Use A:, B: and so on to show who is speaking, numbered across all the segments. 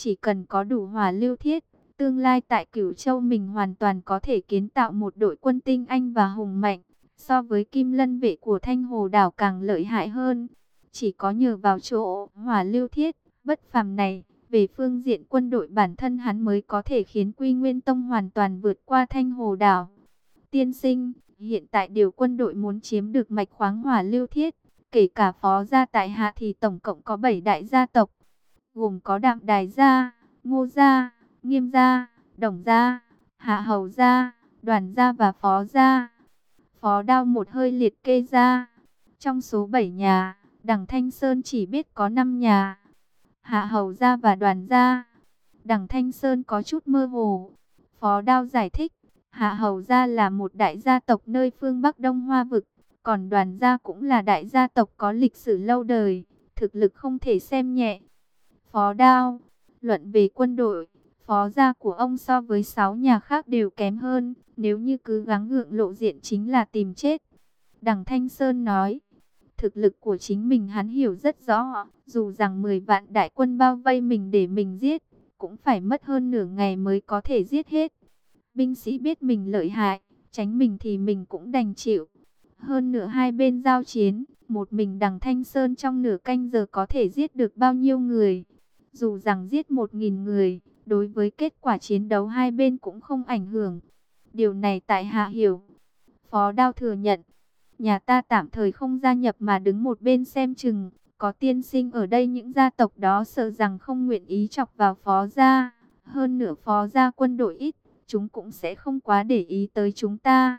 A: Chỉ cần có đủ hỏa lưu thiết, tương lai tại Cửu Châu mình hoàn toàn có thể kiến tạo một đội quân tinh anh và hùng mạnh, so với Kim Lân vệ của Thanh Hồ đảo càng lợi hại hơn. Chỉ có nhờ vào chỗ hỏa lưu thiết bất phàm này, về phương diện quân đội bản thân hắn mới có thể khiến Quy Nguyên Tông hoàn toàn vượt qua Thanh Hồ đảo. Tiên sinh, hiện tại điều quân đội muốn chiếm được mạch khoáng hỏa lưu thiết, kể cả Phó gia tại hạ thì tổng cộng có 7 đại gia tộc, gồm có Đạm Đài gia, Ngô gia, Nghiêm gia, Đồng gia, Hạ Hầu gia, Đoàn gia và Phó gia. Phó Đao một hơi liệt kê ra. Trong số 7 nhà, Đằng Thanh Sơn chỉ biết có 5 nhà. Hạ Hầu gia và Đoàn gia. Đằng Thanh Sơn có chút mơ hồ. Phó Đao giải thích, Hạ Hầu gia là một đại gia tộc nơi phương Bắc Đông Hoa vực, còn Đoàn gia cũng là đại gia tộc có lịch sử lâu đời, thực lực không thể xem nhẹ. Phó Đao, luận về quân đội, Phó gia của ông so với 6 nhà khác đều kém hơn, nếu như cứ gắng gượng lộ diện chính là tìm chết. Đằng Thanh Sơn nói, thực lực của chính mình hắn hiểu rất rõ, dù rằng 10 vạn đại quân bao vây mình để mình giết, cũng phải mất hơn nửa ngày mới có thể giết hết. Binh sĩ biết mình lợi hại, tránh mình thì mình cũng đành chịu. Hơn nữa hai bên giao chiến, một mình Đằng Thanh Sơn trong nửa canh giờ có thể giết được bao nhiêu người. Dù rằng giết 1.000 người, đối với kết quả chiến đấu hai bên cũng không ảnh hưởng. Điều này tại hạ hiểu. Phó Đao thừa nhận, nhà ta tạm thời không gia nhập mà đứng một bên xem chừng. Có tiên sinh ở đây những gia tộc đó sợ rằng không nguyện ý chọc vào Phó gia. Hơn nữa Phó gia quân đội ít, chúng cũng sẽ không quá để ý tới chúng ta.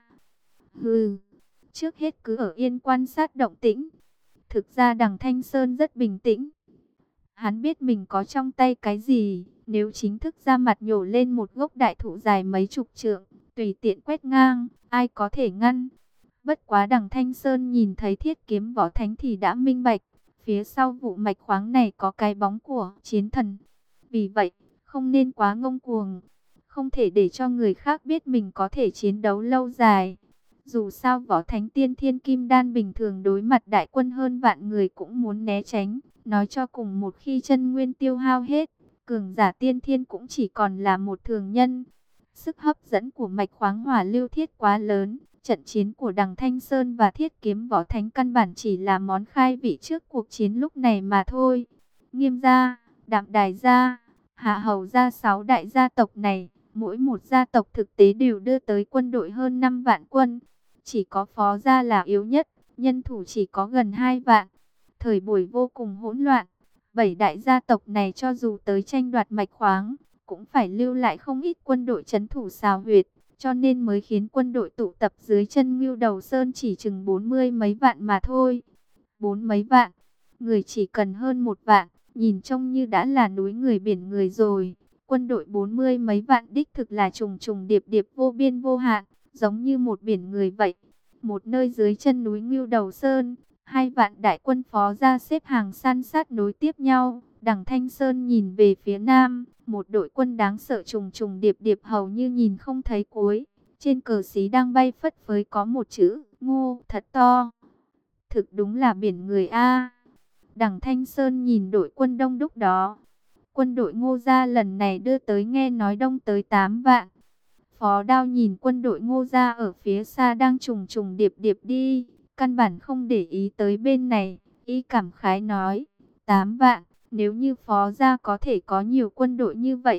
A: Hừ, trước hết cứ ở yên quan sát động tĩnh. Thực ra Đằng Thanh Sơn rất bình tĩnh. Hắn biết mình có trong tay cái gì, nếu chính thức ra mặt nhổ lên một gốc đại thụ dài mấy chục trượng, tùy tiện quét ngang, ai có thể ngăn. Bất quá Đằng Thanh Sơn nhìn thấy Thiết Kiếm Võ Thánh thì đã minh bạch, phía sau vụ mạch khoáng này có cái bóng của chiến thần. Vì vậy, không nên quá ngông cuồng, không thể để cho người khác biết mình có thể chiến đấu lâu dài. Dù sao Võ Thánh tiên thiên kim đan bình thường đối mặt đại quân hơn vạn người cũng muốn né tránh. Nói cho cùng một khi chân nguyên tiêu hao hết, cường giả tiên thiên cũng chỉ còn là một thường nhân. Sức hấp dẫn của mạch khoáng hỏa lưu thiết quá lớn. Trận chiến của Đằng Thanh Sơn và Thiết Kiếm Võ Thánh căn bản chỉ là món khai vị trước cuộc chiến lúc này mà thôi. Nghiêm gia, Đạm Đài gia, Hạ Hầu gia 6 đại gia tộc này, mỗi một gia tộc thực tế đều đưa tới quân đội hơn 5 vạn quân. Chỉ có Phó gia là yếu nhất, nhân thủ chỉ có gần 2 vạn. Thời buổi vô cùng hỗn loạn, 7 đại gia tộc này cho dù tới tranh đoạt mạch khoáng, cũng phải lưu lại không ít quân đội trấn thủ xào huyệt, cho nên mới khiến quân đội tụ tập dưới chân Ngưu Đầu Sơn chỉ chừng 40 mấy vạn mà thôi. 4 mấy vạn, người chỉ cần hơn 1 vạn, nhìn trông như đã là núi người biển người rồi. Quân đội 40 mấy vạn đích thực là trùng trùng điệp điệp vô biên vô hạn, giống như một biển người vậy. Một nơi dưới chân núi Ngưu Đầu Sơn, 2 vạn đại quân Phó gia xếp hàng san sát nối tiếp nhau. Đằng Thanh Sơn nhìn về phía nam, một đội quân đáng sợ trùng trùng điệp điệp hầu như nhìn không thấy cuối. Trên cờ xí đang bay phất phới có một chữ Ngô thật to. Thực đúng là biển người a. Đằng Thanh Sơn nhìn đội quân đông đúc đó. Quân đội Ngô gia lần này đưa tới nghe nói đông tới 8 vạn. Phó Đao nhìn quân đội Ngô gia ở phía xa đang trùng trùng điệp điệp đi, căn bản không để ý tới bên này, y cảm khái nói, 8 vạn, nếu như Phó gia có thể có nhiều quân đội như vậy.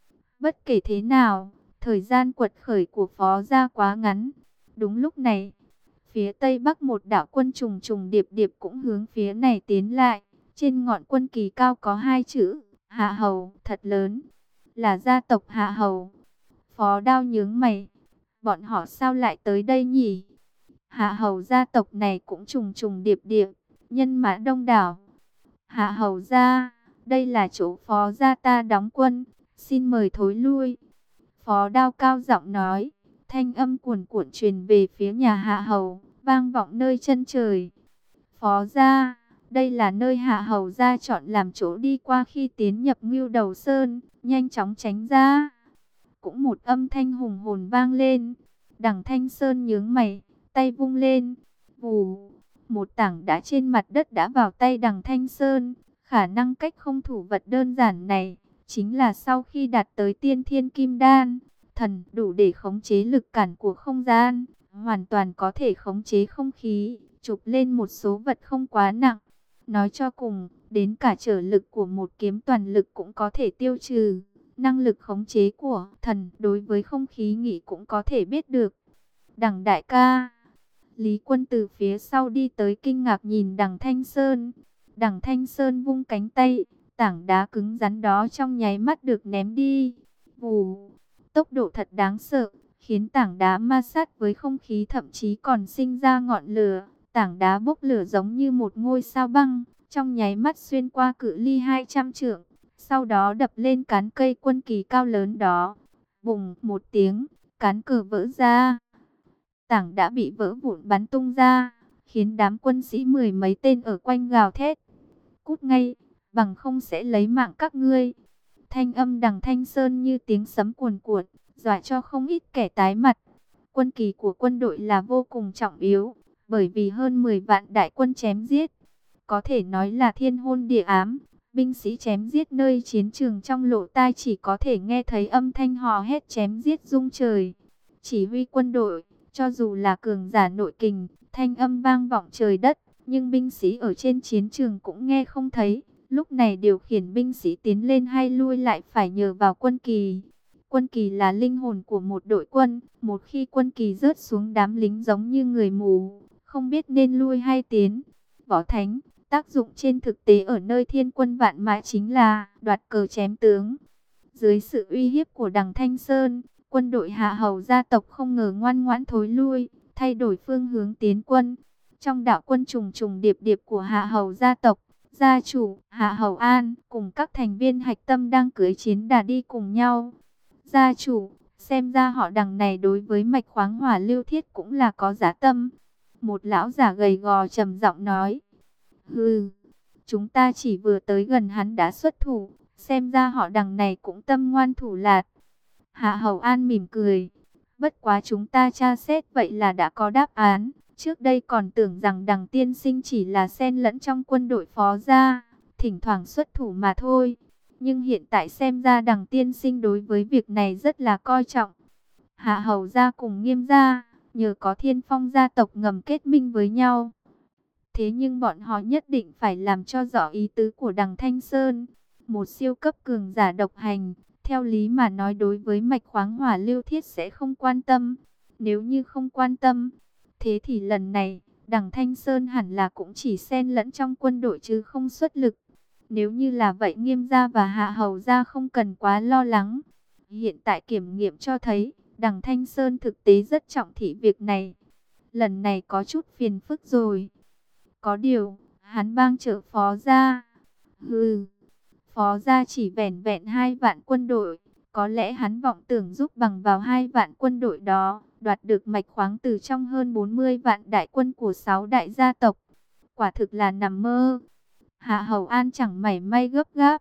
A: Bất kể thế nào, thời gian quật khởi của Phó gia quá ngắn. Đúng lúc này, phía tây bắc một đạo quân trùng trùng điệp điệp cũng hướng phía này tiến lại. Trên ngọn quân kỳ cao có 2 chữ, Hạ Hầu, thật lớn, là gia tộc Hạ Hầu. Phó Đao nhướng mày, bọn họ sao lại tới đây nhỉ? Hạ Hầu gia tộc này cũng trùng trùng điệp điệp, nhân mã đông đảo. Hạ Hầu gia, đây là chỗ Phó gia ta đóng quân, xin mời thối lui. Phó Đao cao giọng nói, thanh âm cuồn cuộn truyền về phía nhà Hạ Hầu, vang vọng nơi chân trời. Phó gia, đây là nơi Hạ Hầu gia chọn làm chỗ đi qua khi tiến nhập Ngưu Đầu Sơn, nhanh chóng tránh ra. Cũng một âm thanh hùng hồn vang lên. Đằng Thanh Sơn nhướng mày, tay vung lên, vù, một tảng đá trên mặt đất đã vào tay Đằng Thanh Sơn. Khả năng cách không thủ vật đơn giản này, chính là sau khi đạt tới tiên thiên kim đan, thần đủ để khống chế lực cản của không gian, hoàn toàn có thể khống chế không khí, chụp lên một số vật không quá nặng. Nói cho cùng, đến cả trở lực của một kiếm toàn lực cũng có thể tiêu trừ. Năng lực khống chế của thần đối với không khí nghĩ cũng có thể biết được. Đằng đại ca, Lý Quân từ phía sau đi tới kinh ngạc nhìn Đằng Thanh Sơn. Đằng Thanh Sơn vung cánh tay, tảng đá cứng rắn đó trong nháy mắt được ném đi. Vù, tốc độ thật đáng sợ, khiến tảng đá ma sát với không khí, thậm chí còn sinh ra ngọn lửa. Tảng đá bốc lửa giống như một ngôi sao băng, trong nháy mắt xuyên qua cự ly 200 trượng, sau đó đập lên cán cây quân kỳ cao lớn đó. Bùng một tiếng, cán cờ vỡ ra. Tảng đã bị vỡ vụn bắn tung ra, khiến đám quân sĩ mười mấy tên ở quanh gào thét. Cút ngay, bằng không sẽ lấy mạng các ngươi. Thanh âm Đằng Thanh Sơn như tiếng sấm cuồn cuộn, dọa cho không ít kẻ tái mặt. Quân kỳ của quân đội là vô cùng trọng yếu, bởi vì hơn 10 vạn đại quân chém giết, có thể nói là thiên hôn địa ám. Binh sĩ chém giết nơi chiến trường, trong lỗ tai chỉ có thể nghe thấy âm thanh hò hét chém giết rung trời. Chỉ huy quân đội, cho dù là cường giả nội kình, thanh âm vang vọng trời đất, nhưng binh sĩ ở trên chiến trường cũng nghe không thấy. Lúc này điều khiển binh sĩ tiến lên hay lui lại phải nhờ vào quân kỳ. Quân kỳ là linh hồn của một đội quân, một khi quân kỳ rớt xuống, đám lính giống như người mù, không biết nên lui hay tiến. Võ Thánh, tác dụng trên thực tế ở nơi thiên quân vạn mã chính là đoạt cờ chém tướng. Dưới sự uy hiếp của Đằng Thanh Sơn, quân đội Hạ Hầu gia tộc không ngờ ngoan ngoãn thối lui, thay đổi phương hướng tiến quân. Trong đạo quân trùng trùng điệp điệp của Hạ Hầu gia tộc, gia chủ Hạ Hầu An cùng các thành viên hạch tâm đang cưỡi chiến đà đi cùng nhau. Gia chủ, xem ra họ Đằng này đối với mạch khoáng hỏa lưu thiết cũng là có giá tâm. Một lão giả gầy gò trầm giọng nói. Hừ, chúng ta chỉ vừa tới gần hắn đã xuất thủ, xem ra họ Đằng này cũng tâm ngoan thủ lạt. Hạ Hầu An mỉm cười. Bất quá chúng ta tra xét vậy là đã có đáp án. Trước đây còn tưởng rằng Đằng tiên sinh chỉ là xen lẫn trong quân đội Phó gia, thỉnh thoảng xuất thủ mà thôi. Nhưng hiện tại xem ra Đằng tiên sinh đối với việc này rất là coi trọng. Hạ Hầu gia cùng Nghiêm gia, nhờ có Thiên Phong gia tộc ngầm kết minh với nhau. Thế nhưng bọn họ nhất định phải làm cho rõ ý tứ của Đằng Thanh Sơn. Một siêu cấp cường giả độc hành, theo lý mà nói đối với mạch khoáng hỏa lưu thiết sẽ không quan tâm. Nếu như không quan tâm, thế thì lần này, Đằng Thanh Sơn hẳn là cũng chỉ xen lẫn trong quân đội chứ không xuất lực. Nếu như là vậy, Nghiêm gia và Hạ Hầu gia không cần quá lo lắng. Hiện tại kiểm nghiệm cho thấy, Đằng Thanh Sơn thực tế rất trọng thị việc này. Lần này có chút phiền phức rồi. Có điều, hắn bang trợ Phó gia. Hừ, Phó gia chỉ vẻn vẹn 2 vạn quân đội. Có lẽ hắn vọng tưởng giúp bằng vào 2 vạn quân đội đó, đoạt được mạch khoáng từ trong hơn 40 vạn đại quân của 6 đại gia tộc. Quả thực là nằm mơ. Hạ Hầu An chẳng mảy may gấp gáp.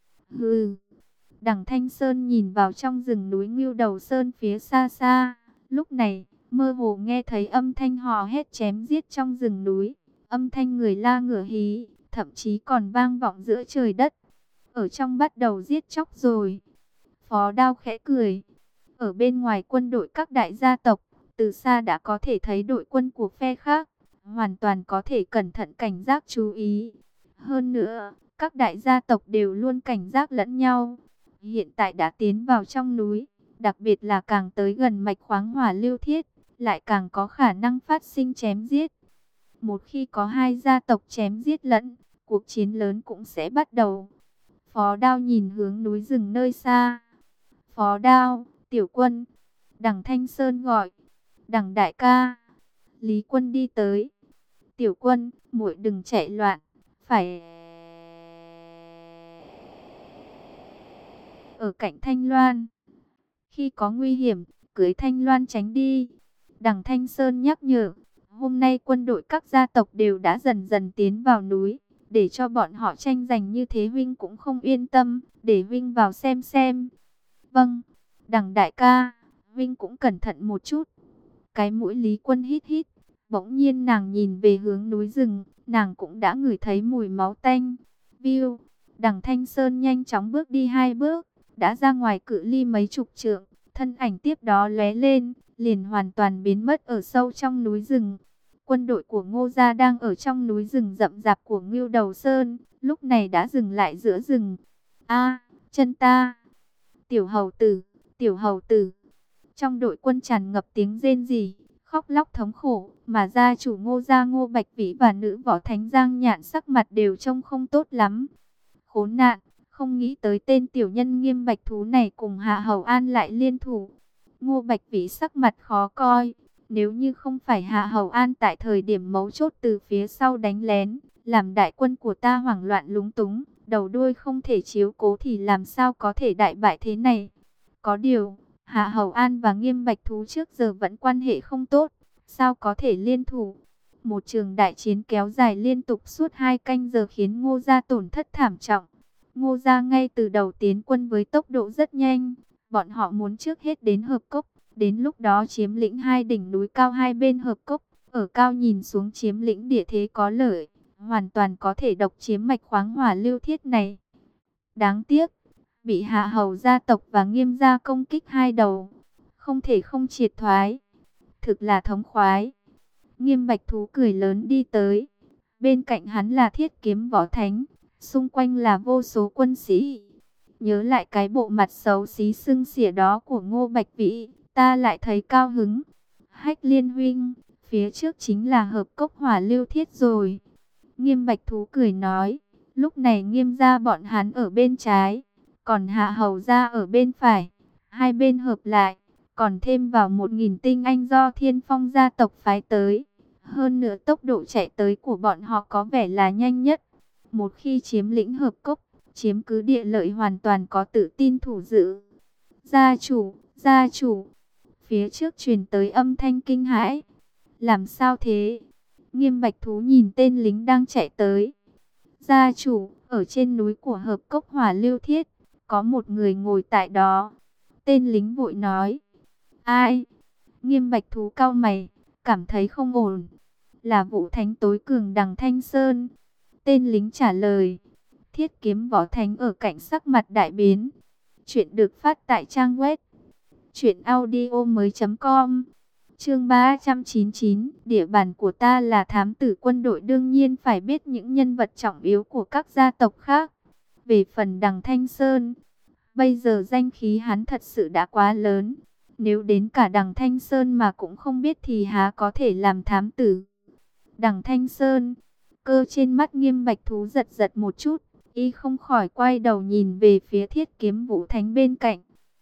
A: Hừ. Đằng Thanh Sơn nhìn vào trong rừng núi Ngưu Đầu Sơn phía xa xa. Lúc này, mơ hồ nghe thấy âm thanh hò hét chém giết trong rừng núi. Âm thanh người la ngửa hí, thậm chí còn vang vọng giữa trời đất. Ở trong bắt đầu giết chóc rồi. Phó Đao khẽ cười. Ở bên ngoài quân đội các đại gia tộc, từ xa đã có thể thấy đội quân của phe khác. Hoàn toàn có thể cẩn thận cảnh giác chú ý. Hơn nữa, các đại gia tộc đều luôn cảnh giác lẫn nhau. Hiện tại đã tiến vào trong núi, đặc biệt là càng tới gần mạch khoáng hỏa lưu thiết, lại càng có khả năng phát sinh chém giết. Một khi có 2 gia tộc chém giết lẫn, cuộc chiến lớn cũng sẽ bắt đầu. Phó Đao nhìn hướng núi rừng nơi xa. Phó Đao, Tiểu Quân. Đằng Thanh Sơn gọi. Đằng đại ca. Lý Quân đi tới. Tiểu Quân, muội đừng chạy loạn, phải ở cạnh Thanh Loan. Khi có nguy hiểm, cưới Thanh Loan tránh đi. Đằng Thanh Sơn nhắc nhở. Hôm nay quân đội các gia tộc đều đã dần dần tiến vào núi. Để cho bọn họ tranh giành như thế huynh cũng không yên tâm. Để huynh vào xem. Vâng, Đằng đại ca, huynh cũng cẩn thận một chút. Cái mũi Lý Quân hít hít. Bỗng nhiên nàng nhìn về hướng núi rừng. Nàng cũng đã ngửi thấy mùi máu tanh. Viu, Đằng Thanh Sơn nhanh chóng bước đi 2 bước, đã ra ngoài cự ly mấy chục trượng, thân ảnh tiếp đó lóe lên, liền hoàn toàn biến mất ở sâu trong núi rừng. Quân đội của Ngô gia đang ở trong núi rừng rậm rạp của Ngưu Đầu Sơn, lúc này đã dừng lại giữa rừng. A, chân ta! Tiểu hầu tử, tiểu hầu tử! Trong đội quân tràn ngập tiếng rên rỉ, khóc lóc thống khổ, mà gia chủ Ngô gia Ngô Bạch Vĩ và nữ võ thánh Giang Nhạn sắc mặt đều trông không tốt lắm. Khốn nạn, không nghĩ tới tên tiểu nhân Nghiêm Bạch Thú này cùng Hạ Hầu An lại liên thủ. Ngô Bạch Vĩ sắc mặt khó coi, nếu như không phải Hạ Hầu An tại thời điểm mấu chốt từ phía sau đánh lén, làm đại quân của ta hoảng loạn lúng túng, đầu đuôi không thể chiếu cố thì làm sao có thể đại bại thế này. Có điều, Hạ Hầu An và Nghiêm Bạch Thú trước giờ vẫn quan hệ không tốt, sao có thể liên thủ. Một trường đại chiến kéo dài liên tục suốt 2 canh giờ khiến Ngô gia tổn thất thảm trọng. Ngô gia ngay từ đầu tiến quân với tốc độ rất nhanh, bọn họ muốn trước hết đến Hợp Cốc, đến lúc đó chiếm lĩnh 2 đỉnh núi cao hai bên Hợp Cốc, ở cao nhìn xuống chiếm lĩnh địa thế có lợi, hoàn toàn có thể độc chiếm mạch khoáng hỏa lưu thiết này. Đáng tiếc, bị Hạ Hầu gia tộc và Nghiêm gia công kích hai đầu, không thể không triệt thoái. Thực là thống khoái. Nghiêm Bạch Thú cười lớn đi tới, bên cạnh hắn là Thiết Kiếm Võ Thánh, xung quanh là vô số quân sĩ. Nhớ lại cái bộ mặt xấu xí sưng xỉa đó của Ngô Bạch Vĩ, ta lại thấy cao hứng. Hách Liên huynh, phía trước chính là Hợp Cốc hỏa lưu thiết rồi. Nghiêm Bạch Thú cười nói, lúc này Nghiêm gia bọn hắn ở bên trái, còn Hạ Hầu gia ở bên phải, hai bên hợp lại, còn thêm vào 1000 tinh anh do Thiên Phong gia tộc phái tới. Hơn nữa tốc độ chạy tới của bọn họ có vẻ là nhanh nhất. Một khi chiếm lĩnh Hợp Cốc, chiếm cứ địa lợi hoàn toàn có tự tin thủ giữ. Gia chủ, gia chủ! Phía trước truyền tới âm thanh kinh hãi. Làm sao thế? Nghiêm Bạch Thú nhìn tên lính đang chạy tới. Gia chủ, ở trên núi của Hợp Cốc hỏa lưu thiết, có một người ngồi tại đó. Tên lính vội nói. Ai? Nghiêm Bạch Thú cau mày, cảm thấy không ổn. Là Vũ Thánh tối cường Đằng Thanh Sơn. Tên lính trả lời. Thiết Kiếm Võ Thánh ở cạnh sắc mặt đại biến. Chuyện được phát tại trang web truyệnaudiomoi.com. Chương 399, địa bàn của ta là thám tử quân đội, đương nhiên phải biết những nhân vật trọng yếu của các gia tộc khác. Về phần Đằng Thanh Sơn, bây giờ danh khí hắn thật sự đã quá lớn. Nếu đến cả Đằng Thanh Sơn mà cũng không biết thì há có thể làm thám tử. Đằng Thanh Sơn, cơ trên mắt Nghiêm Bạch Thú giật giật một chút, y không khỏi quay đầu nhìn về phía Thiết Kiếm Vũ Thánh bên cạnh.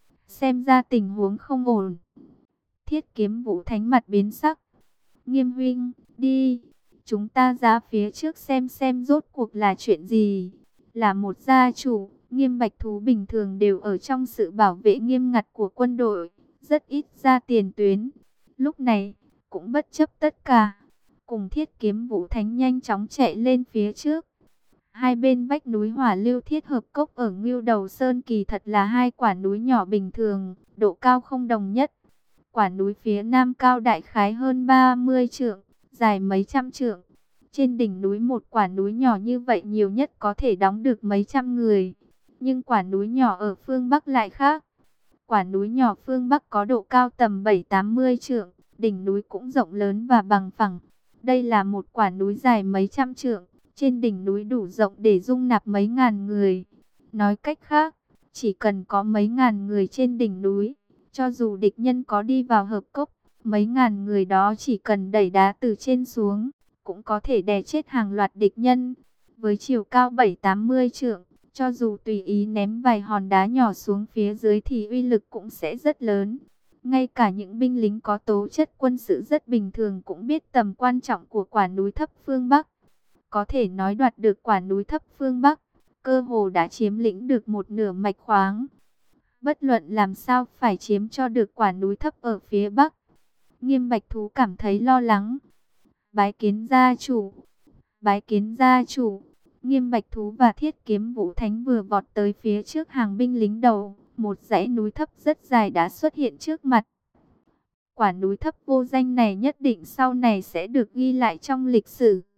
A: Xem ra tình huống không ổn. Thiết Kiếm Vũ Thánh mặt biến sắc. Nghiêm huynh, đi, chúng ta ra phía trước xem rốt cuộc là chuyện gì. Là một gia chủ, Nghiêm Bạch Thú bình thường đều ở trong sự bảo vệ nghiêm ngặt của quân đội, rất ít ra tiền tuyến. Lúc này, cũng bất chấp tất cả, cùng Thiết Kiếm Vũ Thánh nhanh chóng chạy lên phía trước. Hai bên vách núi hỏa lưu thiết Hợp Cốc ở Ngưu Đầu Sơn kỳ thật là hai quả núi nhỏ bình thường, độ cao không đồng nhất. Quả núi phía nam cao đại khái hơn 30 trượng, dài mấy trăm trượng. Trên đỉnh núi một quả núi nhỏ như vậy nhiều nhất có thể đóng được mấy trăm người. Nhưng quả núi nhỏ ở phương Bắc lại khác. Quả núi nhỏ phương Bắc có độ cao tầm 7-80 trượng, đỉnh núi cũng rộng lớn và bằng phẳng. Đây là một quả núi dài mấy trăm trượng, trên đỉnh núi đủ rộng để dung nạp mấy ngàn người. Nói cách khác, chỉ cần có mấy ngàn người trên đỉnh núi, cho dù địch nhân có đi vào Hợp Cốc, mấy ngàn người đó chỉ cần đẩy đá từ trên xuống, cũng có thể đè chết hàng loạt địch nhân. Với chiều cao 7-80 trượng, cho dù tùy ý ném vài hòn đá nhỏ xuống phía dưới thì uy lực cũng sẽ rất lớn. Ngay cả những binh lính có tố chất quân sự rất bình thường cũng biết tầm quan trọng của quả núi thấp phương Bắc. Có thể nói đoạt được quả núi thấp phương Bắc, cơ hồ đã chiếm lĩnh được một nửa mạch khoáng. Bất luận làm sao phải chiếm cho được quả núi thấp ở phía Bắc. Nghiêm Bạch Thú cảm thấy lo lắng. Bái kiến gia chủ, bái kiến gia chủ. Nghiêm Bạch Thú và Thiết Kiếm Vũ Thánh vừa vọt tới phía trước hàng binh lính đầu, một dãy núi thấp rất dài đã xuất hiện trước mặt. Quả núi thấp vô danh này nhất định sau này sẽ được ghi lại trong lịch sử.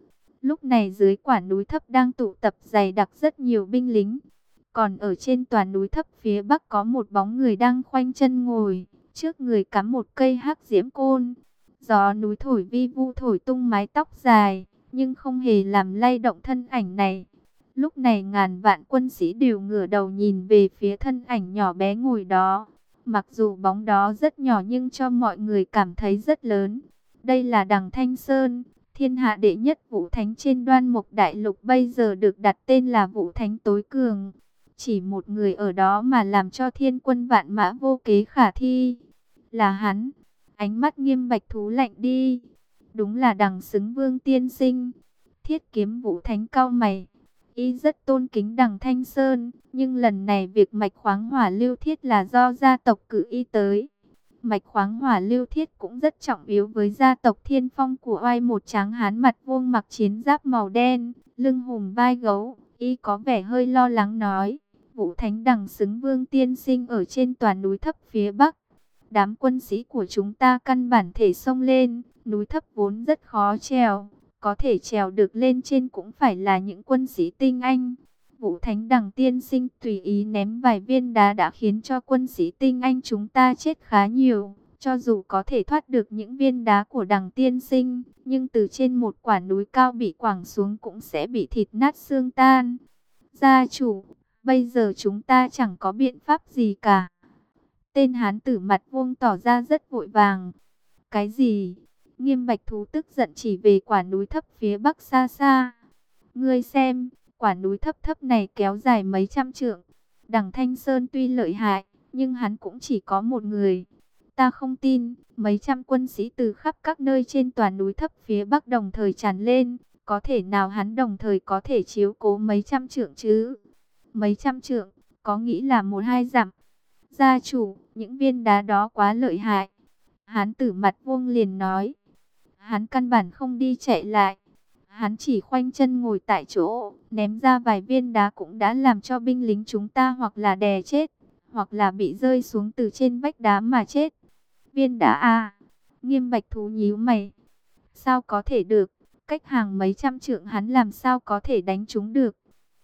A: Lúc này dưới quả núi thấp đang tụ tập dày đặc rất nhiều binh lính. Còn ở trên tòa núi thấp phía bắc có một bóng người đang khoanh chân ngồi, trước người cắm một cây hắc diễm côn. Gió núi thổi vi vu thổi tung mái tóc dài, nhưng không hề làm lay động thân ảnh này. Lúc này ngàn vạn quân sĩ đều ngửa đầu nhìn về phía thân ảnh nhỏ bé ngồi đó. Mặc dù bóng đó rất nhỏ nhưng cho mọi người cảm thấy rất lớn. Đây là Đằng Thanh Sơn, thiên hạ đệ nhất vũ thánh trên Đoan Mục Đại Lục, bây giờ được đặt tên là vũ thánh tối cường. Chỉ một người ở đó mà làm cho thiên quân vạn mã vô kế khả thi. Là hắn. Ánh mắt Nghiêm Bạch Thú lạnh đi. Đúng là Đằng Xứng Vương tiên sinh. Thiết Kiếm Vũ Thánh cau mày. Y rất tôn kính Đằng Thanh Sơn, nhưng lần này việc mạch khoáng hỏa lưu thiết là do gia tộc cử y tới. Mạch khoáng hỏa lưu thiết cũng rất trọng yếu với gia tộc Thiên Phong của oai một tráng hán mặt vuông mặc chiến giáp màu đen, lưng hùm vai gấu. Y có vẻ hơi lo lắng nói, Vũ Thánh Đằng Xứng Vương tiên sinh ở trên tòa núi thấp phía bắc. Đám quân sĩ của chúng ta căn bản thể xông lên, núi thấp vốn rất khó trèo. Có thể trèo được lên trên cũng phải là những quân sĩ tinh anh. Vũ Thánh Đằng tiên sinh tùy ý ném vài viên đá đã khiến cho quân sĩ tinh anh chúng ta chết khá nhiều. Cho dù có thể thoát được những viên đá của Đằng tiên sinh, nhưng từ trên một quả núi cao bị quẳng xuống cũng sẽ bị thịt nát xương tan. Gia chủ, bây giờ chúng ta chẳng có biện pháp gì cả. Tên hán tử mặt vuông tỏ ra rất vội vàng. Cái gì? Nghiêm Bạch Thú tức giận chỉ về quả núi thấp phía bắc xa xa. Ngươi xem, quả núi thấp thấp này kéo dài mấy trăm trượng. Đằng Thanh Sơn tuy lợi hại, nhưng hắn cũng chỉ có một người. Ta không tin, mấy trăm quân sĩ từ khắp các nơi trên tòa núi thấp phía bắc đồng thời tràn lên. Có thể nào hắn đồng thời có thể chiếu cố mấy trăm trượng chứ? Mấy trăm trượng, có nghĩ là một hai dặm. Gia chủ, những viên đá đó quá lợi hại. Hán tử mặt vuông liền nói. Hắn căn bản không đi chạy lại. Hắn chỉ khoanh chân ngồi tại chỗ, ném ra vài viên đá cũng đã làm cho binh lính chúng ta hoặc là đè chết, hoặc là bị rơi xuống từ trên vách đá mà chết. Viên đá à? Nghiêm Bạch Thú nhíu mày. Sao có thể được? Cách hàng mấy trăm trượng hắn làm sao có thể đánh chúng được?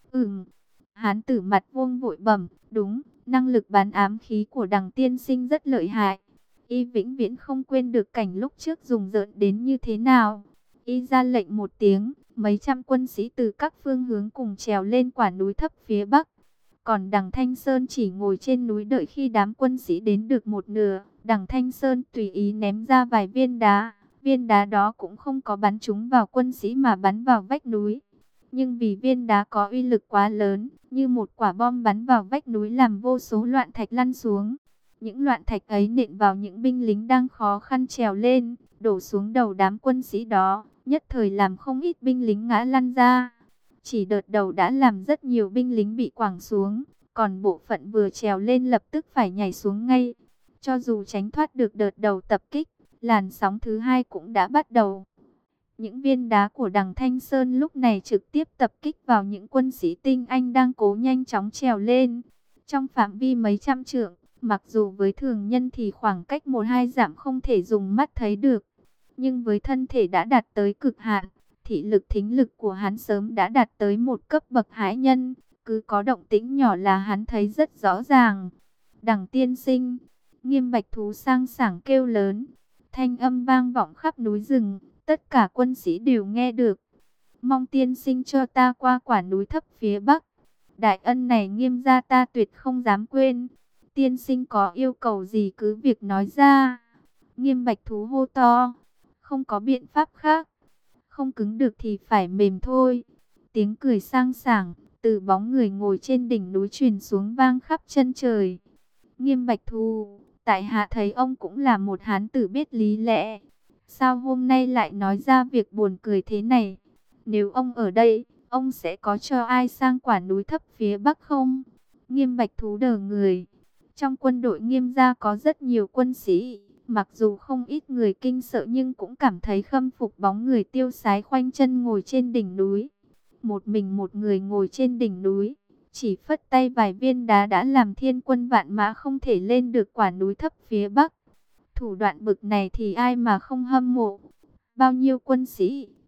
A: Hán tử mặt vuông vội bẩm, đúng, năng lực bắn ám khí của Đằng tiên sinh rất lợi hại. Y vĩnh viễn không quên được cảnh lúc trước dùng rợn đến như thế nào. Y ra lệnh một tiếng, mấy trăm quân sĩ từ các phương hướng cùng trèo lên quả núi thấp phía bắc. Còn Đằng Thanh Sơn chỉ ngồi trên núi đợi khi đám quân sĩ đến được một nửa. Đằng Thanh Sơn tùy ý ném ra vài viên đá. Viên đá đó cũng không có bắn trúng vào quân sĩ mà bắn vào vách núi. Nhưng vì viên đá có uy lực quá lớn, như một quả bom bắn vào vách núi làm vô số loạn thạch lăn xuống. Những loạn thạch ấy nện vào những binh lính đang khó khăn trèo lên, đổ xuống đầu đám quân sĩ đó, nhất thời làm không ít binh lính ngã lăn ra. Chỉ đợt đầu đã làm rất nhiều binh lính bị quẳng xuống, còn bộ phận vừa trèo lên lập tức phải nhảy xuống ngay. Cho dù tránh thoát được đợt đầu tập kích, làn sóng thứ hai cũng đã bắt đầu. Những viên đá của Đằng Thanh Sơn lúc này trực tiếp tập kích vào những quân sĩ tinh anh đang cố nhanh chóng trèo lên. Trong phạm vi mấy trăm trượng, mặc dù với thường nhân thì khoảng cách 1-2 dặm không thể dùng mắt thấy được, nhưng với thân thể đã đạt tới cực hạn, thị lực thính lực của hắn sớm đã đạt tới một cấp bậc hải nhân, cứ có động tĩnh nhỏ là hắn thấy rất rõ ràng. Đằng tiên sinh, Nghiêm Bạch Thú sang sảng kêu lớn, thanh âm vang vọng khắp núi rừng, tất cả quân sĩ đều nghe được. Mong tiên sinh cho ta qua quả núi thấp phía bắc. Đại ân này Nghiêm gia ta tuyệt không dám quên. Tiên sinh có yêu cầu gì cứ việc nói ra. Nghiêm Bạch Thú hô to. Không có biện pháp khác. Không cứng được thì phải mềm thôi. Tiếng cười sang sảng từ bóng người ngồi trên đỉnh núi truyền xuống vang khắp chân trời. Nghiêm Bạch Thú, tại hạ thấy ông cũng là một hán tử biết lý lẽ. Sao hôm nay lại nói ra việc buồn cười thế này? Nếu ông ở đây, ông sẽ có cho ai sang quả núi thấp phía bắc không? Nghiêm Bạch Thú đờ người. Trong quân đội Nghiêm gia có rất nhiều quân sĩ, mặc dù không ít người kinh sợ nhưng cũng cảm thấy khâm phục bóng người tiêu sái khoanh chân ngồi trên đỉnh núi. Một mình một người ngồi trên đỉnh núi, chỉ phất tay vài viên đá đã làm thiên quân vạn mã không thể lên được quả núi thấp phía bắc. Thủ đoạn bực này thì ai mà không hâm mộ. Bao nhiêu quân sĩ,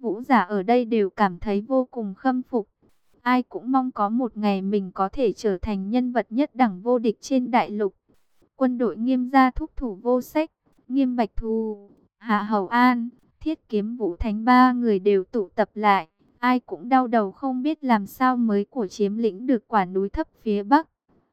A: vũ giả ở đây đều cảm thấy vô cùng khâm phục. Ai cũng mong có một ngày mình có thể trở thành nhân vật nhất đẳng vô địch trên đại lục. Quân đội Nghiêm gia thúc thủ vô sách, Nghiêm Bạch Thù, Hạ Hầu An, Thiết Kiếm Vũ Thánh ba người đều tụ tập lại. Ai cũng đau đầu không biết làm sao mới của chiếm lĩnh được quả núi thấp phía Bắc.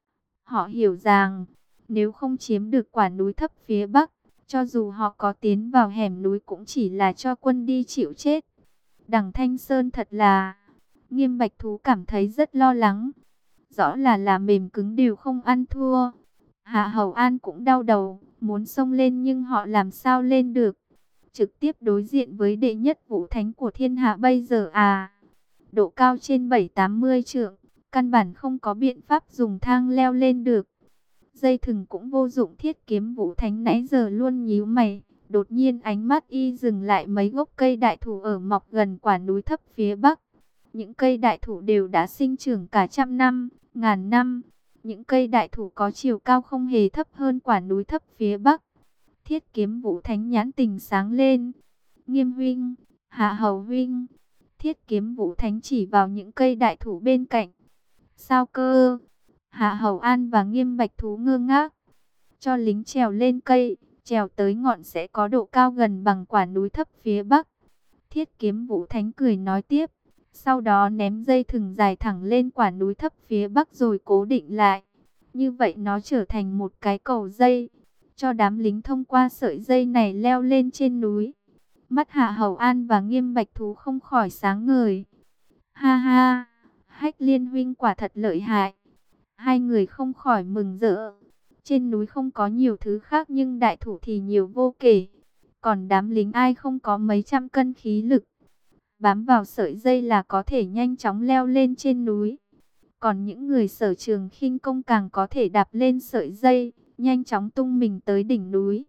A: Họ hiểu rằng, nếu không chiếm được quả núi thấp phía Bắc, cho dù họ có tiến vào hẻm núi cũng chỉ là cho quân đi chịu chết. Đằng Thanh Sơn thật là... Nghiêm Bạch Thú cảm thấy rất lo lắng. Rõ là mềm cứng đều không ăn thua. Hạ Hầu An cũng đau đầu, muốn xông lên nhưng họ làm sao lên được. Trực tiếp đối diện với đệ nhất vũ thánh của thiên hạ bây giờ à. Độ cao trên 7-80 trượng, căn bản không có biện pháp dùng thang leo lên được. Dây thừng cũng vô dụng. Thiết Kiếm Vũ Thánh nãy giờ luôn nhíu mày. Đột nhiên ánh mắt y dừng lại mấy gốc cây đại thụ ở mọc gần quả núi thấp phía Bắc. Những cây đại thụ đều đã sinh trưởng cả trăm năm, ngàn năm. Những cây đại thụ có chiều cao không hề thấp hơn quả núi thấp phía Bắc. Thiết Kiếm Vũ Thánh nhãn tình sáng lên. Nghiêm huynh, Hạ Hầu huynh. Thiết Kiếm Vũ Thánh chỉ vào những cây đại thụ bên cạnh. Sao cơ? Hạ Hầu An và Nghiêm Bạch Thú ngơ ngác. Cho lính trèo lên cây, trèo tới ngọn sẽ có độ cao gần bằng quả núi thấp phía Bắc. Thiết Kiếm Vũ Thánh cười nói tiếp. Sau đó ném dây thừng dài thẳng lên quả núi thấp phía Bắc rồi cố định lại. Như vậy nó trở thành một cái cầu dây, cho đám lính thông qua sợi dây này leo lên trên núi. Mắt Hạ Hầu An và Nghiêm Bạch Thú không khỏi sáng ngời. Ha ha, Hách Liên huynh quả thật lợi hại. Hai người không khỏi mừng rỡ. Trên núi không có nhiều thứ khác nhưng đại thụ thì nhiều vô kể. Còn đám lính ai không có mấy trăm cân khí lực. Bám vào sợi dây là có thể nhanh chóng leo lên trên núi. Còn những người sở trường khinh công càng có thể đạp lên sợi dây, nhanh chóng tung mình tới đỉnh núi.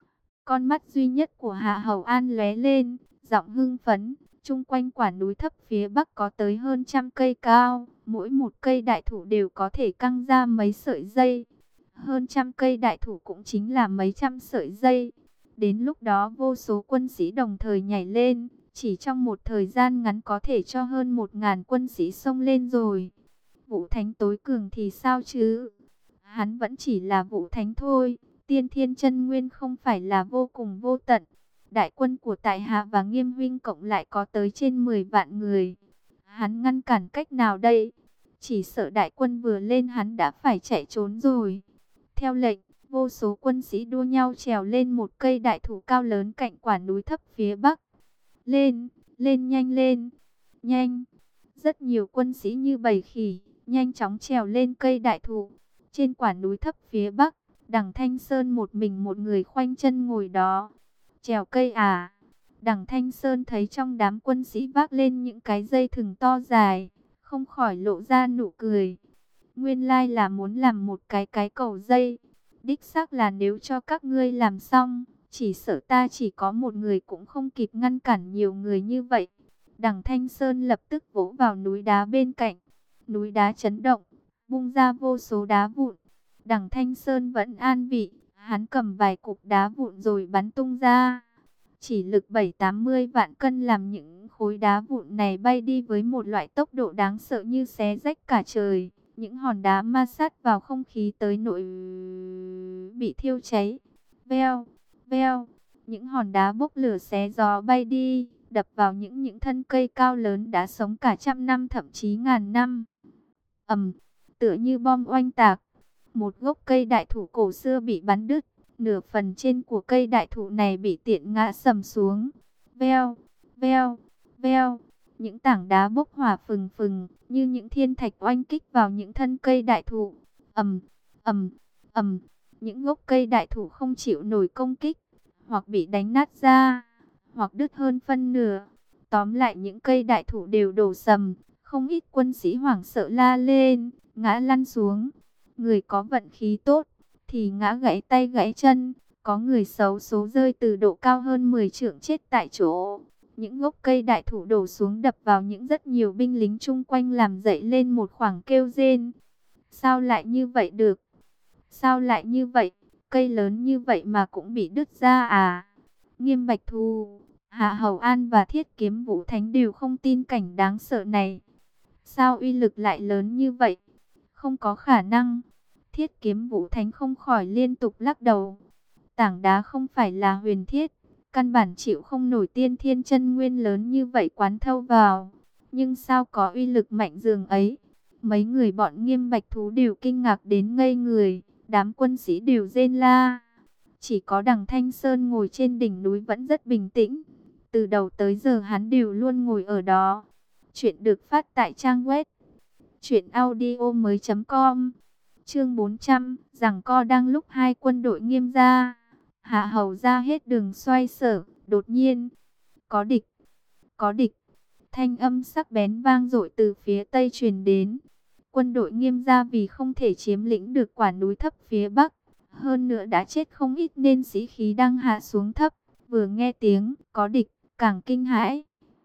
A: Con mắt duy nhất của Hạ Hầu An lóe lên, giọng hưng phấn. Chung quanh quả núi thấp phía Bắc có tới hơn 100 cây cao, mỗi một cây đại thụ đều có thể căng ra mấy sợi dây. Hơn 100 cây đại thụ cũng chính là mấy trăm sợi dây. Đến lúc đó vô số quân sĩ đồng thời nhảy lên, chỉ trong một thời gian ngắn có thể cho hơn 1000 quân sĩ xông lên rồi. Vũ Thánh tối cường thì sao chứ? Hắn vẫn chỉ là Vũ Thánh thôi, tiên thiên chân nguyên không phải là vô cùng vô tận. Đại quân của Tại Hạ và Nghiêm huynh cộng lại có tới trên 10 vạn người. Hắn ngăn cản cách nào đây? Chỉ sợ đại quân vừa lên hắn đã phải chạy trốn rồi. Theo lệnh, vô số quân sĩ đua nhau trèo lên một cây đại thụ cao lớn cạnh quả núi thấp phía Bắc. Lên, lên nhanh lên, nhanh. Rất nhiều quân sĩ như bầy khỉ, nhanh chóng trèo lên cây đại thụ. Trên quả núi thấp phía Bắc, Đằng Thanh Sơn một mình một người khoanh chân ngồi đó. Trèo cây à? Đằng Thanh Sơn thấy trong đám quân sĩ vác lên những cái dây thừng to dài, không khỏi lộ ra nụ cười. Nguyên lai là muốn làm một cái cầu dây. Đích xác là nếu cho các ngươi làm xong, chỉ sợ ta chỉ có một người cũng không kịp ngăn cản nhiều người như vậy. Đằng Thanh Sơn lập tức vỗ vào núi đá bên cạnh. Núi đá chấn động, bung ra vô số đá vụn. Đằng Thanh Sơn vẫn an vị, hắn cầm vài cục đá vụn rồi bắn tung ra. Chỉ lực 7-80 vạn cân làm những khối đá vụn này bay đi với một loại tốc độ đáng sợ như xé rách cả trời. Những hòn đá ma sát vào không khí tới nỗi bị thiêu cháy. Veo, veo, những hòn đá bốc lửa xé gió bay đi, đập vào những thân cây cao lớn đã sống cả trăm năm thậm chí ngàn năm. Tựa như bom oanh tạc. Một gốc cây đại thụ cổ xưa bị bắn đứt, nửa phần trên của cây đại thụ này bị tiện ngã sầm xuống. Veo, veo, veo, những tảng đá bốc hỏa phừng phừng, như những thiên thạch oanh kích vào những thân cây đại thụ. ầm, ầm, ầm, những gốc cây đại thụ không chịu nổi công kích, hoặc bị đánh nát ra, hoặc đứt hơn phân nửa. Tóm lại những cây đại thụ đều đổ sầm, không ít quân sĩ hoảng sợ la lên, ngã lăn xuống. Người có vận khí tốt thì ngã gãy tay gãy chân, có người xấu số rơi từ độ cao hơn 10 trượng chết tại chỗ. Những gốc cây đại thụ đổ xuống đập vào những rất nhiều binh lính chung quanh làm dậy lên một khoảng kêu rên. Sao lại như vậy được? Sao lại như vậy? Cây lớn như vậy mà cũng bị đứt ra à? Nghiêm Bạch Thù, Hạ Hầu An và Thiết Kiếm Vũ Thánh đều không tin cảnh đáng sợ này. Sao uy lực lại lớn như vậy? Không có khả năng. Thiết Kiếm Vũ Thánh không khỏi liên tục lắc đầu. Tảng đá không phải là huyền thiết, căn bản chịu không nổi tiên thiên chân nguyên lớn như vậy quán thâu vào. Nhưng sao có uy lực mạnh dường ấy? Mấy người bọn Nghiêm Bạch Thú đều kinh ngạc đến ngây người, đám quân sĩ đều rên la. Chỉ có Đằng Thanh Sơn ngồi trên đỉnh núi vẫn rất bình tĩnh. Từ đầu tới giờ hắn đều luôn ngồi ở đó. Chuyện được phát tại trang web truyệnaudiomoi.com. Chương 400, giằng co đang lúc hai quân đội Nghiêm gia, Hạ Hầu ra hết đường xoay sở, đột nhiên, có địch, có địch. Thanh âm sắc bén vang dội từ phía tây truyền đến. Quân đội Nghiêm gia vì không thể chiếm lĩnh được quả núi thấp phía bắc, hơn nữa đã chết không ít nên sĩ khí đang hạ xuống thấp. Vừa nghe tiếng có địch, càng kinh hãi.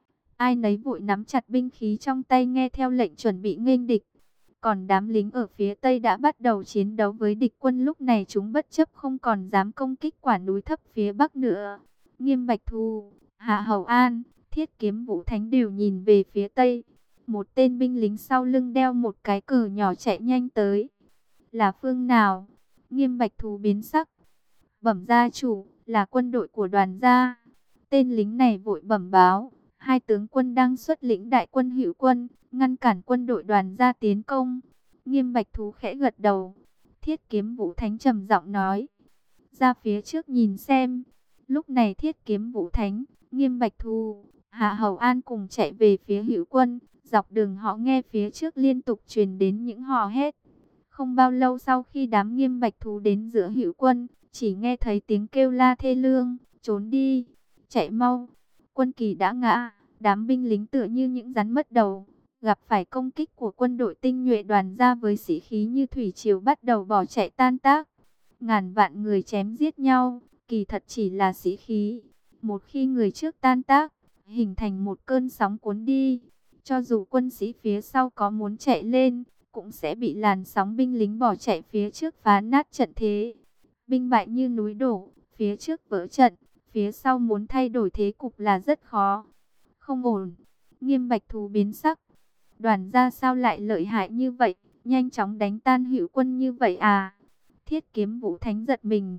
A: Ai nấy vội nắm chặt binh khí trong tay nghe theo lệnh chuẩn bị nghênh địch. Còn đám lính ở phía tây đã bắt đầu chiến đấu với địch quân, lúc này chúng bất chấp không còn dám công kích quả núi thấp phía bắc nữa. Nghiêm Bạch Thù, Hạ Hầu An, Thiết Kiếm Vũ Thánh đều nhìn về phía tây. Một tên binh lính sau lưng đeo một cái cờ nhỏ chạy nhanh tới. Là phương nào? Nghiêm Bạch Thù biến sắc. Bẩm gia chủ, là quân đội của Đoàn gia. Tên lính này vội bẩm báo. Hai tướng quân đang xuất lĩnh đại quân Hữu quân, ngăn cản quân đội Đoàn gia tiến công. Nghiêm Bạch Thú khẽ gật đầu. Thiết Kiếm Vũ Thánh trầm giọng nói. Ra phía trước nhìn xem. Lúc này Thiết Kiếm Vũ Thánh, Nghiêm Bạch Thù, Hạ Hầu An cùng chạy về phía Hữu quân. Dọc đường họ nghe phía trước liên tục truyền đến những hò hét. Không bao lâu sau khi đám Nghiêm Bạch Thú đến giữa Hữu quân, chỉ nghe thấy tiếng kêu la thê lương. Trốn đi, chạy mau. Quân kỳ đã ngã, đám binh lính tựa như những rắn mất đầu, gặp phải công kích của quân đội tinh nhuệ Đoàn gia với sĩ khí như thủy triều bắt đầu bỏ chạy tan tác. Ngàn vạn người chém giết nhau, kỳ thật chỉ là sĩ khí. Một khi người trước tan tác, hình thành một cơn sóng cuốn đi. Cho dù quân sĩ phía sau có muốn chạy lên, cũng sẽ bị làn sóng binh lính bỏ chạy phía trước phá nát trận thế. Binh bại như núi đổ, phía trước vỡ trận, phía sau muốn thay đổi thế cục là rất khó. Không ổn. Nghiêm Bạch Thú biến sắc. Đoàn gia sao lại lợi hại như vậy, nhanh chóng đánh tan Hữu quân như vậy à? Thiết Kiếm Vũ Thánh giật mình.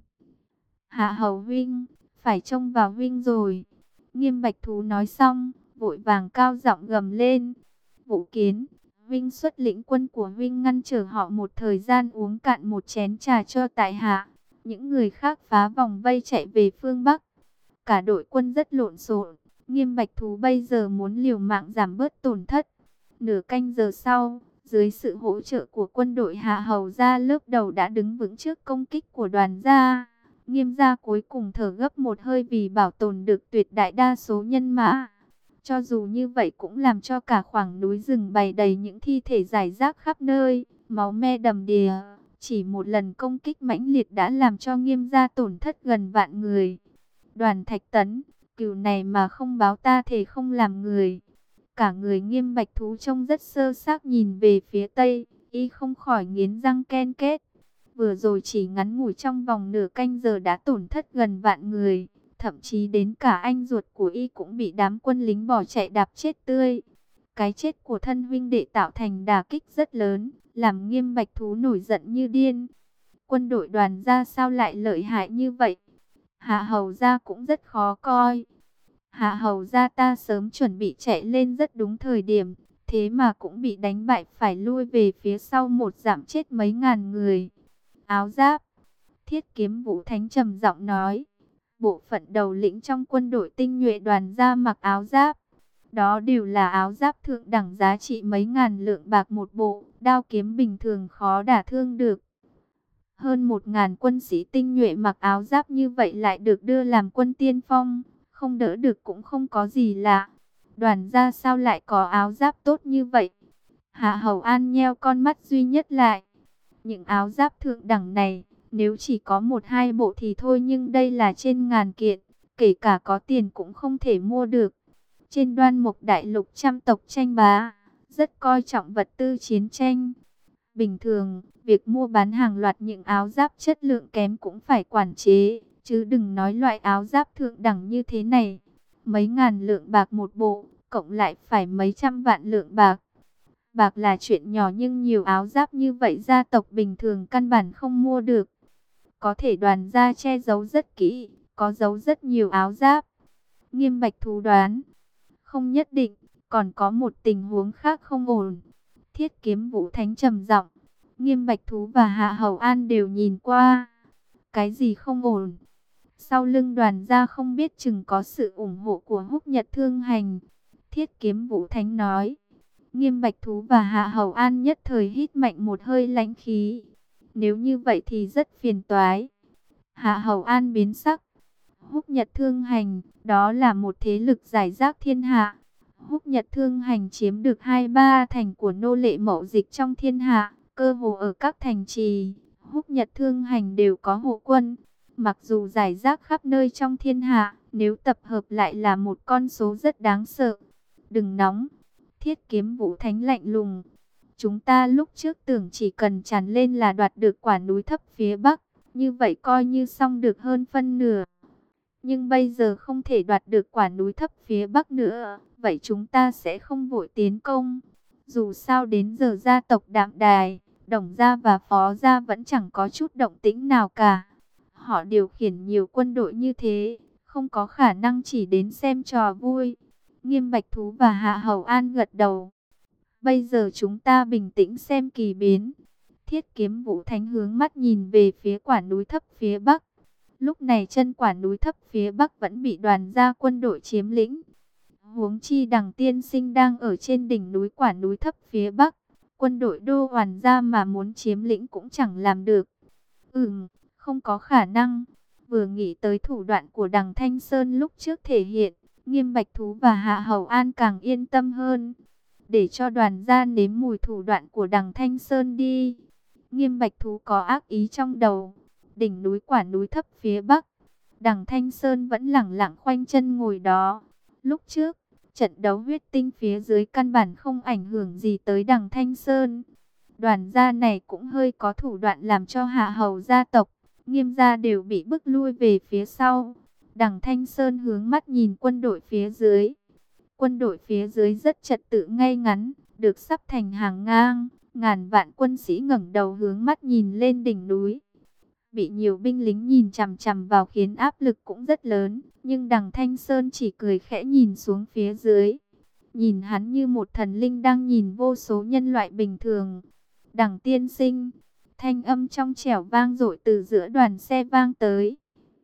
A: Hạ Hầu huynh, phải trông vào huynh rồi. Nghiêm Bạch Thú nói xong, vội vàng cao giọng gầm lên. Vũ Kiến, huynh xuất lĩnh quân của huynh ngăn trở họ một thời gian, uống cạn một chén trà cho tại hạ. Những người khác phá vòng vây chạy về phương Bắc. Cả đội quân rất lộn xộn. Nghiêm Bạch Thú bây giờ muốn liều mạng giảm bớt tổn thất. Nửa canh giờ sau, dưới sự hỗ trợ của quân đội Hạ Hầu gia, lớp đầu đã đứng vững trước công kích của Đoàn gia. Nghiêm gia cuối cùng thở gấp một hơi vì bảo tồn được tuyệt đại đa số nhân mã. Cho dù như vậy cũng làm cho cả khoảng núi rừng bày đầy những thi thể rải rác khắp nơi, máu me đầm đìa. Chỉ một lần công kích mãnh liệt đã làm cho Nghiêm gia tổn thất gần vạn người. Đoàn Thạch Tấn, cừu này mà không báo ta thề không làm người. Cả người Nghiêm Bạch Thú trông rất sơ xác nhìn về phía tây, y không khỏi nghiến răng ken két. Vừa rồi chỉ ngắn ngủi trong vòng nửa canh giờ đã tổn thất gần vạn người, thậm chí đến cả anh ruột của y cũng bị đám quân lính bỏ chạy đạp chết tươi. Cái chết của thân huynh đệ tạo thành đả kích rất lớn, làm Nghiêm Bạch Thú nổi giận như điên. Quân đội Đoàn gia sao lại lợi hại như vậy? Hạ Hầu gia cũng rất khó coi. Hạ Hầu gia ta sớm chuẩn bị chạy lên rất đúng thời điểm, thế mà cũng bị đánh bại, phải lui về phía sau một dặm, chết mấy ngàn người. Áo giáp. Thiết Kiếm Vũ Thánh trầm giọng nói. Bộ phận đầu lĩnh trong quân đội tinh nhuệ Đoàn gia mặc áo giáp. Đó đều là áo giáp thượng đẳng giá trị mấy ngàn lượng bạc một bộ, đao kiếm bình thường khó đả thương được. Hơn 1000 quân sĩ tinh nhuệ mặc áo giáp như vậy lại được đưa làm quân tiên phong, không đỡ được cũng không có gì lạ. Đoàn gia sao lại có áo giáp tốt như vậy? Hạ Hầu An nheo con mắt duy nhất lại. Những áo giáp thượng đẳng này, nếu chỉ có 1-2 bộ thì thôi, nhưng đây là trên ngàn kiện, kể cả có tiền cũng không thể mua được. Trên Đoan Mục Đại Lục trăm tộc tranh bá, rất coi trọng vật tư chiến tranh. Bình thường, việc mua bán hàng loạt những áo giáp chất lượng kém cũng phải quản chế, chứ đừng nói loại áo giáp thượng đẳng như thế này. mấy ngàn lượng bạc một bộ, cộng lại phải mấy trăm vạn lượng bạc. Bạc là chuyện nhỏ nhưng nhiều áo giáp như vậy gia tộc bình thường căn bản không mua được. Có thể Đoàn gia che giấu rất kỹ, có giấu rất nhiều áo giáp. Nghiêm Bạch Thú đoán, không nhất định, còn có một tình huống khác không ổn. Thiết Kiếm Vũ Thánh trầm giọng. Nghiêm Bạch Thú và Hạ Hầu An đều nhìn qua. Cái gì không ổn? Sau lưng Đoàn gia không biết chừng có sự ủng hộ của Húc Nhật Thương Hành. Thiết Kiếm Vũ Thánh nói. Nghiêm Bạch Thú và Hạ Hầu An nhất thời hít mạnh một hơi lãnh khí. Nếu như vậy thì rất phiền toái. Hạ Hầu An biến sắc. Húc Nhật Thương Hành, đó là một thế lực giải rác thiên hạ. Húc Nhật Thương Hành chiếm được 2/3 thành của nô lệ mậu dịch trong thiên hạ, cơ hồ ở các thành trì. Húc Nhật Thương Hành đều có hộ quân. Mặc dù giải rác khắp nơi trong thiên hạ, nếu tập hợp lại là một con số rất đáng sợ. Đừng nóng. Thiết Kiếm Vũ Thánh lạnh lùng. Chúng ta lúc trước tưởng chỉ cần tràn lên là đoạt được quả núi thấp phía Bắc. Như vậy coi như xong được hơn phân nửa. Nhưng bây giờ không thể đoạt được quả núi thấp phía Bắc nữa. Vậy chúng ta sẽ không vội tiến công. Dù sao đến giờ gia tộc Đạm Đài, Đồng gia và Phó gia vẫn chẳng có chút động tĩnh nào cả. Họ điều khiển nhiều quân đội như thế, không có khả năng chỉ đến xem trò vui. Nghiêm Bạch Thú và Hạ Hầu An gật đầu. Bây giờ chúng ta bình tĩnh xem kỳ biến. Thiết Kiếm Vũ Thánh hướng mắt nhìn về phía quả núi thấp phía Bắc. Lúc này chân quả núi thấp phía Bắc vẫn bị Đoàn gia quân đội chiếm lĩnh. Huống chi Đằng tiên sinh đang ở trên đỉnh núi quả núi thấp phía Bắc. Quân đội Đô Hoàn gia mà muốn chiếm lĩnh cũng chẳng làm được. Không có khả năng. Vừa nghĩ tới thủ đoạn của Đằng Thanh Sơn lúc trước thể hiện, Nghiêm Bạch Thú và Hạ Hầu An càng yên tâm hơn. Để cho Đoàn gia nếm mùi thủ đoạn của Đằng Thanh Sơn đi. Nghiêm Bạch Thú có ác ý trong đầu. Đỉnh núi quả núi thấp phía Bắc, Đằng Thanh Sơn vẫn lẳng lặng khoanh chân ngồi đó. Lúc trước, trận đấu huyết tinh phía dưới căn bản không ảnh hưởng gì tới Đằng Thanh Sơn. Đoàn gia này cũng hơi có thủ đoạn làm cho Hạ Hầu gia tộc, Nghiêm gia đều bị bức lui về phía sau. Đằng Thanh Sơn hướng mắt nhìn quân đội phía dưới. Quân đội phía dưới rất trật tự ngay ngắn, được sắp thành hàng ngang. Ngàn vạn quân sĩ ngẩng đầu hướng mắt nhìn lên đỉnh núi. Bị nhiều binh lính nhìn chằm chằm vào khiến áp lực cũng rất lớn. Nhưng Đằng Thanh Sơn chỉ cười khẽ nhìn xuống phía dưới. Nhìn hắn như một thần linh đang nhìn vô số nhân loại bình thường. Đằng tiên sinh, thanh âm trong trẻo vang dội từ giữa đoàn xe vang tới.